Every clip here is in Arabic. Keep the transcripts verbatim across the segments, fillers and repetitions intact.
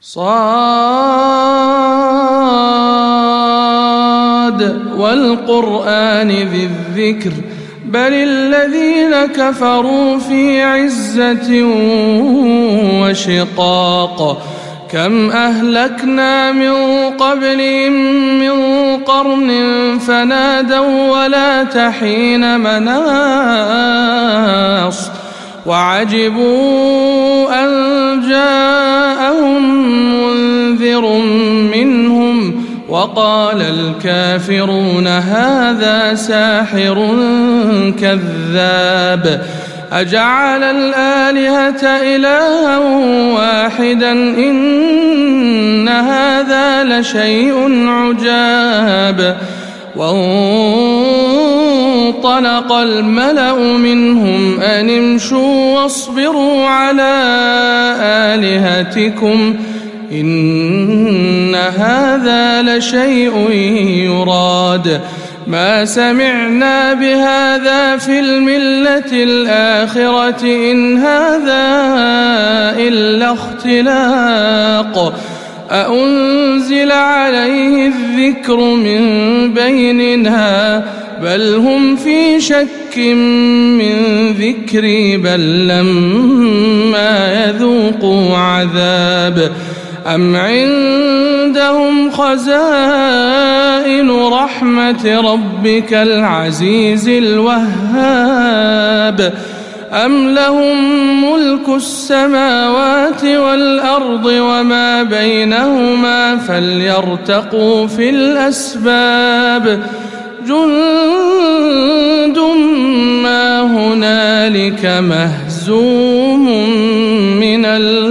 صاد والقرآن ذي الذكر بل الذين كفروا في عزة وشقاق كم أهلكنا من قبلهم من قرن فنادوا ولا تحين مناص وعجبوا أن جاءهم منذر منهم وقال الكافرون هذا ساحر كذاب أجعل الآلهة إلها واحدا إن هذا لشيء عجاب وانطلق الملأ منهم أن امشوا واصبروا على آلهتكم إن هذا لشيء يراد ما سمعنا بهذا في الملة الآخرة إن هذا إلا اختلاق أأنزل عليه الذكر من بيننا بل هم في شك من ذكري بل لما يذوقوا عذاب أم عندهم خزائن رحمة ربك العزيز الوهاب أم لهم ملك السماوات والأرض وما بينهما فليرتقوا في الأسباب جند ما هنالك مهزوم من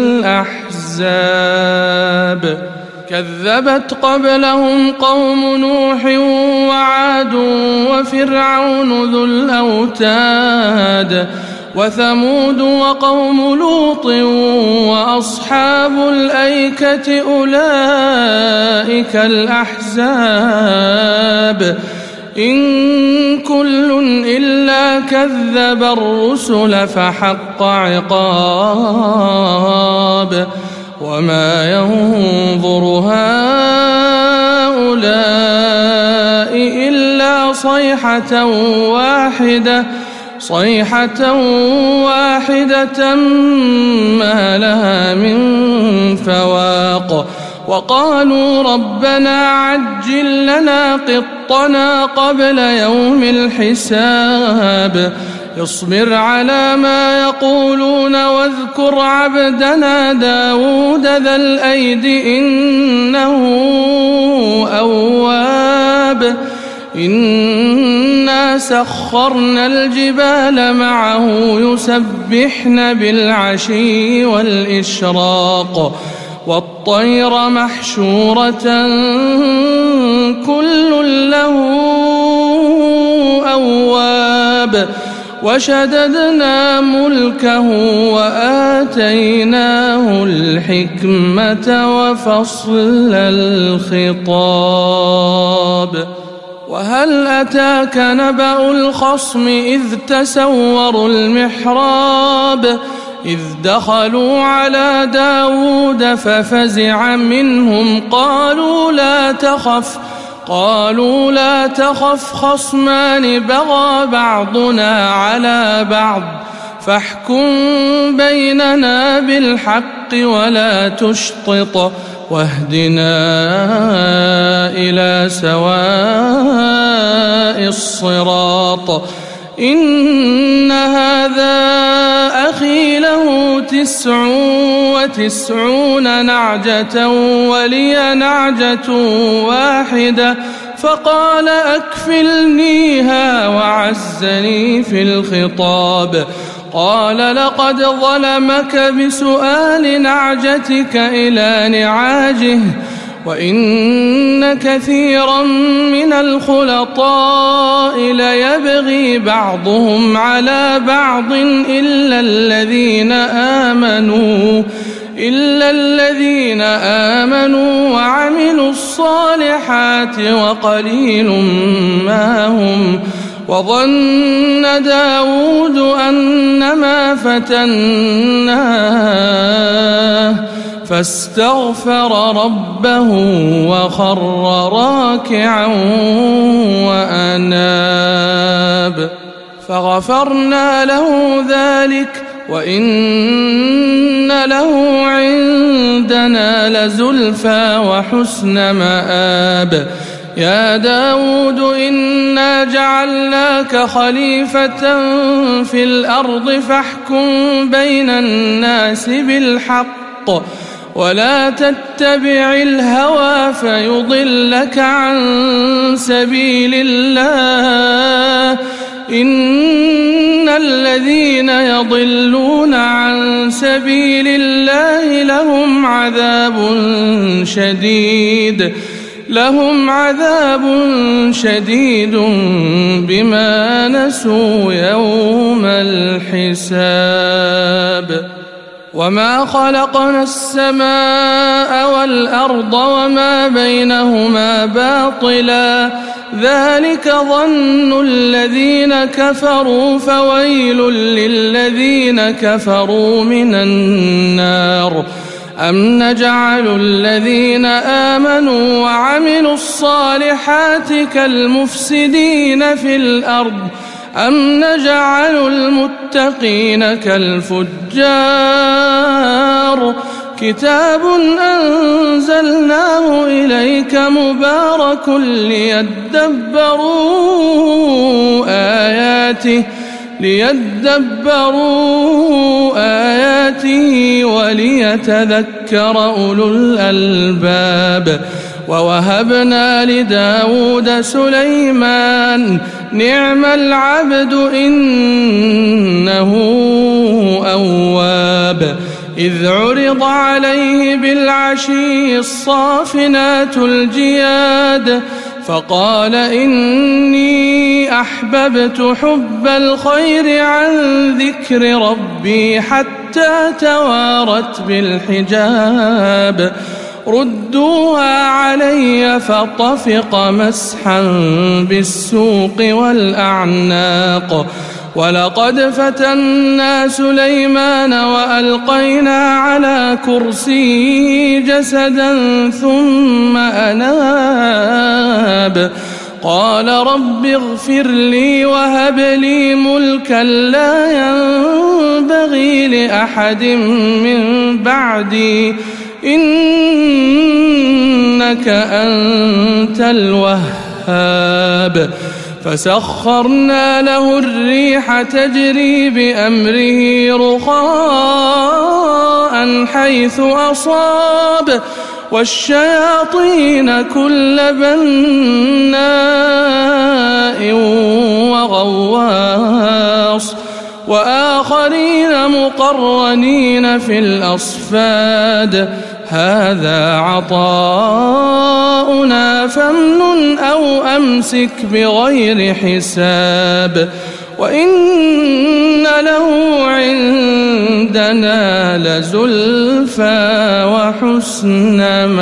الأحزاب كذبت قبلهم قوم نوح وعاد وفرعون ذو الأوتاد وثمود وقوم لوط وأصحاب الأيكة أولئك الأحزاب إن كل إلا كذب الرسل فحق عقاب وما ينظر هؤلاء إلا صيحة واحدة صيحة واحدة ما لها من فواق وقالوا ربنا عجل لنا قطنا قبل يوم الحساب اصبر على ما يقولون واذكر عبدنا داود ذا الأيد إنه أواب إنا سخرنا الجبال معه يسبحن بالعشي والإشراق والطير محشورة كل له أواب وشددنا ملكه وآتيناه الحكمة وفصل الخطاب وهل أتاك نبأ الخصم إذ تسوروا المحراب إذ دخلوا على داود ففزع منهم قالوا لا تخف قالوا لا تخف خصمان بغى بعضنا على بعض فاحكم بيننا بالحق ولا تشطط واهدنا إلى سواء الصراط إن هذا أخي له تسع وتسعون نعجة ولي نعجة واحدة فقال أكفلنيها وعزني في الخطاب قال لقد ظلمك بسؤال نعجتك إلى نعاجه وإن كثيرا من الخلطاء ليبغي بعضهم على بعض إلا الذين آمنوا إلا الذين آمنوا وعملوا الصالحات وقليل ما هم وظن داود أنما فتناه فاستغفر ربه وخر راكعا وأناب فغفرنا له ذلك وإن له عندنا لزلفى وحسن مآب يا داود إنا جعلناك خليفة في الأرض فاحكم بين الناس بالحق ولا تتبع الهوى فيضلك عن سبيل الله إن الذين يضلون عن سبيل الله لهم عذاب شديد لهم عذاب شديد بما نسوا يوم الحساب وما خلقنا السماء والأرض وما بينهما باطلا ذلك ظن الذين كفروا فويل للذين كفروا من النار أم نجعل الذين آمنوا وعملوا الصالحات كالمفسدين في الأرض أم نجعل المتقين كالفجار كتاب أنزلناه إليك مبارك ليدبروا آياته ليدبروا آياته وليتذكر أولو الألباب ووهبنا لداود سليمان نعم العبد إنه أواب إذ عرض عليه بالعشي الصافنات الجياد فقال إني أحببت حب الخير عن ذكر ربي حتى توارت بالحجاب ردوها علي فطفق مسحا بالسوق والأعناق ولقد فتنا سليمان وألقينا على كرسيه جسدا ثم أناب قال رب اغفر لي وهب لي ملكا لا ينبغي لأحد من بعدي إنك أنت الوهاب فسخرنا له الريح تجري بأمره رخاء حيث أصاب والشياطين كل بناء وغواص وآخرين مقرنين في الأصفاد هذا عطاؤنا فامنن أو أمسك بغير حساب وإن له عندنا لزلفى وحسن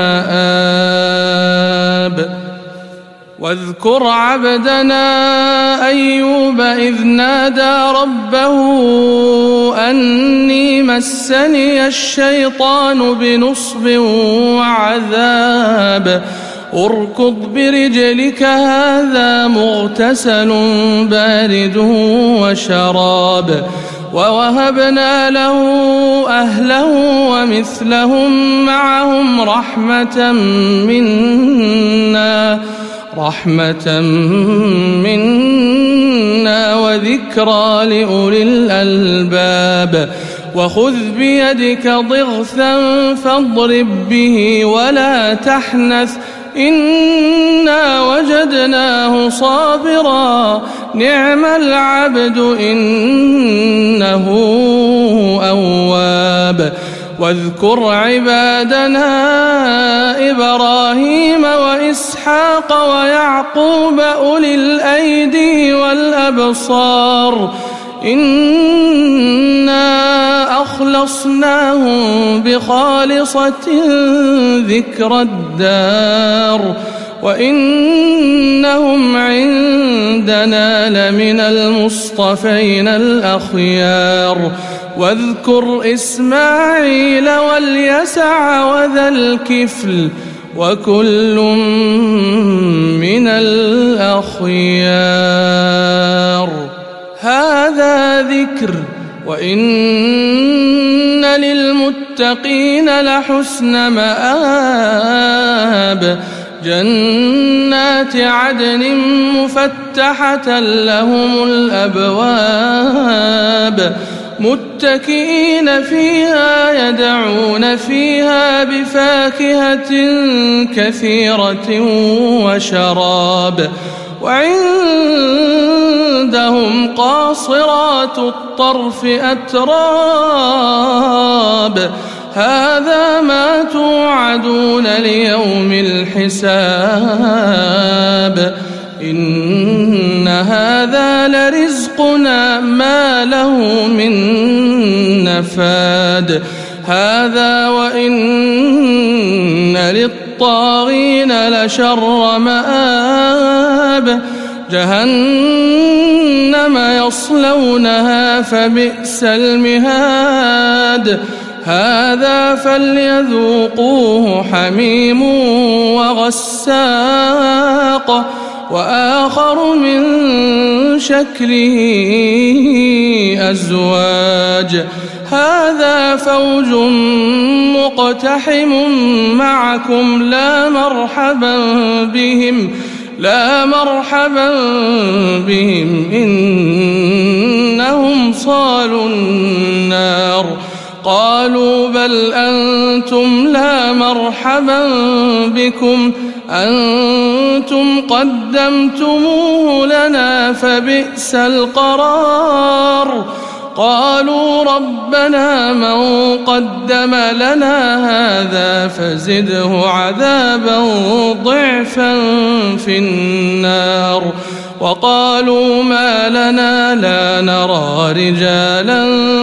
مآب واذكر عبدنا أيوب إذ نادى ربه أني مسني الشيطان بنصب وعذاب اركض برجلك هذا مغتسل بارد وشراب ووهبنا له أهله ومثلهم معهم رحمة منا رحمة منا وذكرى لأولي الألباب وخذ بيدك ضغثا فاضرب به ولا تحنث إنا وجدناه صابرا نعم العبد إنه أواب واذكر عبادنا إبراهيم وإسحاق ويعقوب أولي الأيدي والأبصار إنا أخلصناهم بخالصة ذكر الدار وإنهم عندنا لمن المصطفين الأخيار واذكر إسماعيل واليسع وذا الكفل وكل من الأخيار. هذا ذكر وإن للمتقين لحسن مآب. جنات عدن مفتحة لهم الأبواب متكئين فيها يدعون فيها بفاكهة كثيرة وشراب. وعندهم قاصرات الطرف أتراب. هذا ما توعدون ليوم الحساب. إن هذا لرزقنا ما له من نفاد. هذا وإن للطاغين لشر مآب. جهنم يصلونها فبئس المهاد. هذا فليذوقوه حميم وغساق وآخر من شكله أزواج. هذا فوج مقتحم معكم لا مرحبا بهم لا مرحبا بهم إنهم صالوا النار. قالوا بل أنتم لا مرحبا بكم أنتم قدمتموه لنا فبئس القرار. قالوا ربنا من قدم لنا هذا فزده عذابا ضعفا في النار. وقالوا ما لنا لا نرى رجالا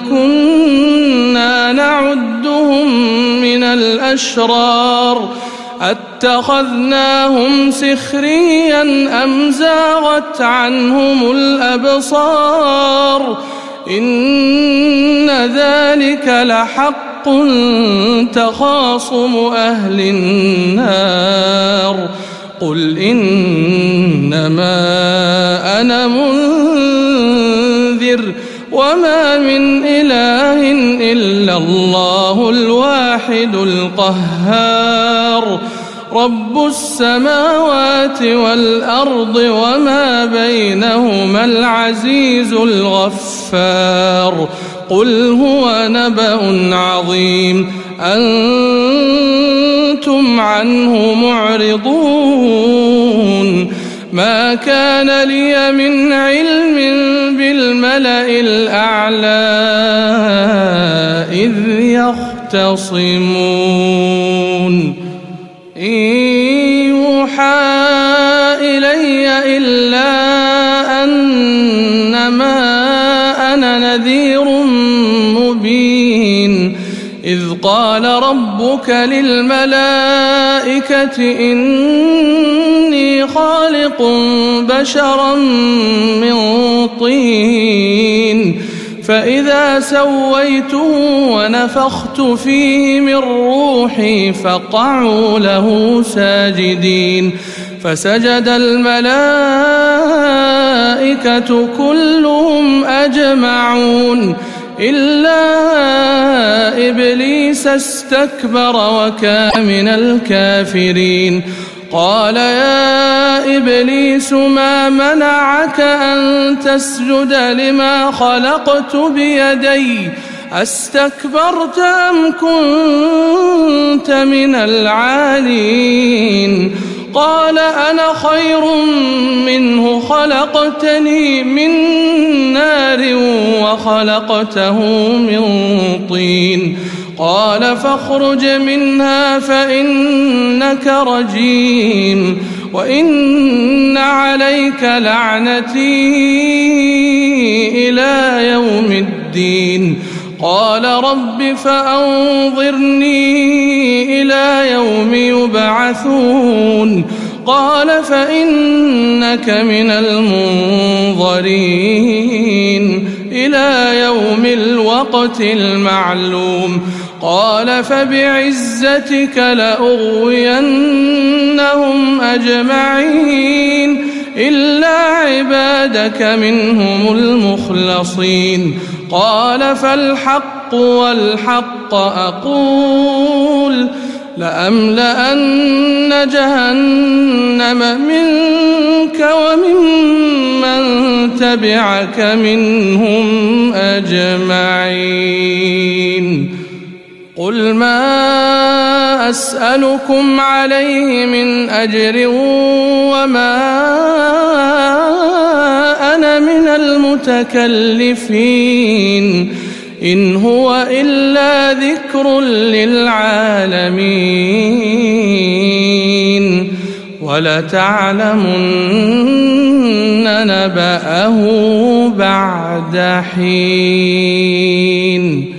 كنا نعدهم من الأشرار أتخذناهم سخريا أم زاغت عنهم الأبصار. إن ذلك لحق تخاصم أهل النار. قل إنما أنا منذر وما من إله إلا الله الواحد القهار. رب السماوات والأرض وما بينهما العزيز الغفار. قل هو نبأ عظيم أنتم عنه معرضون. ما كان لي من علم بالملأ الأعلى إذ يختصمون. إن يوحى إلي إلا أنما أنا نذير مبين. إذ قال ربك للملائكة إني خالق بشرا من طين فإذا سويته ونفخت فيه من روحي فقعوا له ساجدين. فسجد الملائكة كلهم أجمعون إلا إبليس استكبر وكان من الكافرين. قال يا إبليس ما منعك أن تسجد لما خلقت بيدي أستكبرت أم كنت من العالين؟ قال أنا خير منه خلقتني من نار وخلقته من طين. قال فاخرج منها فإنك رجيم وإن عليك لعنتي إلى يوم الدين. قال رب فأنظرني إلى يوم يبعثون. قال فإنك من المنظرين إلى يوم الوقت المعلوم قال فبعزتك لأغوينهم أجمعين إلا عبادك منهم المخلصين قال فالحق والحق أقول لأملأن جهنم منك وممن تبعك منهم أجمعين قل ما أسألكم عليه من أجر وما أنا من المتكلفين إن هو إلا ذكر للعالمين ولتعلمن نبأه بعد حين.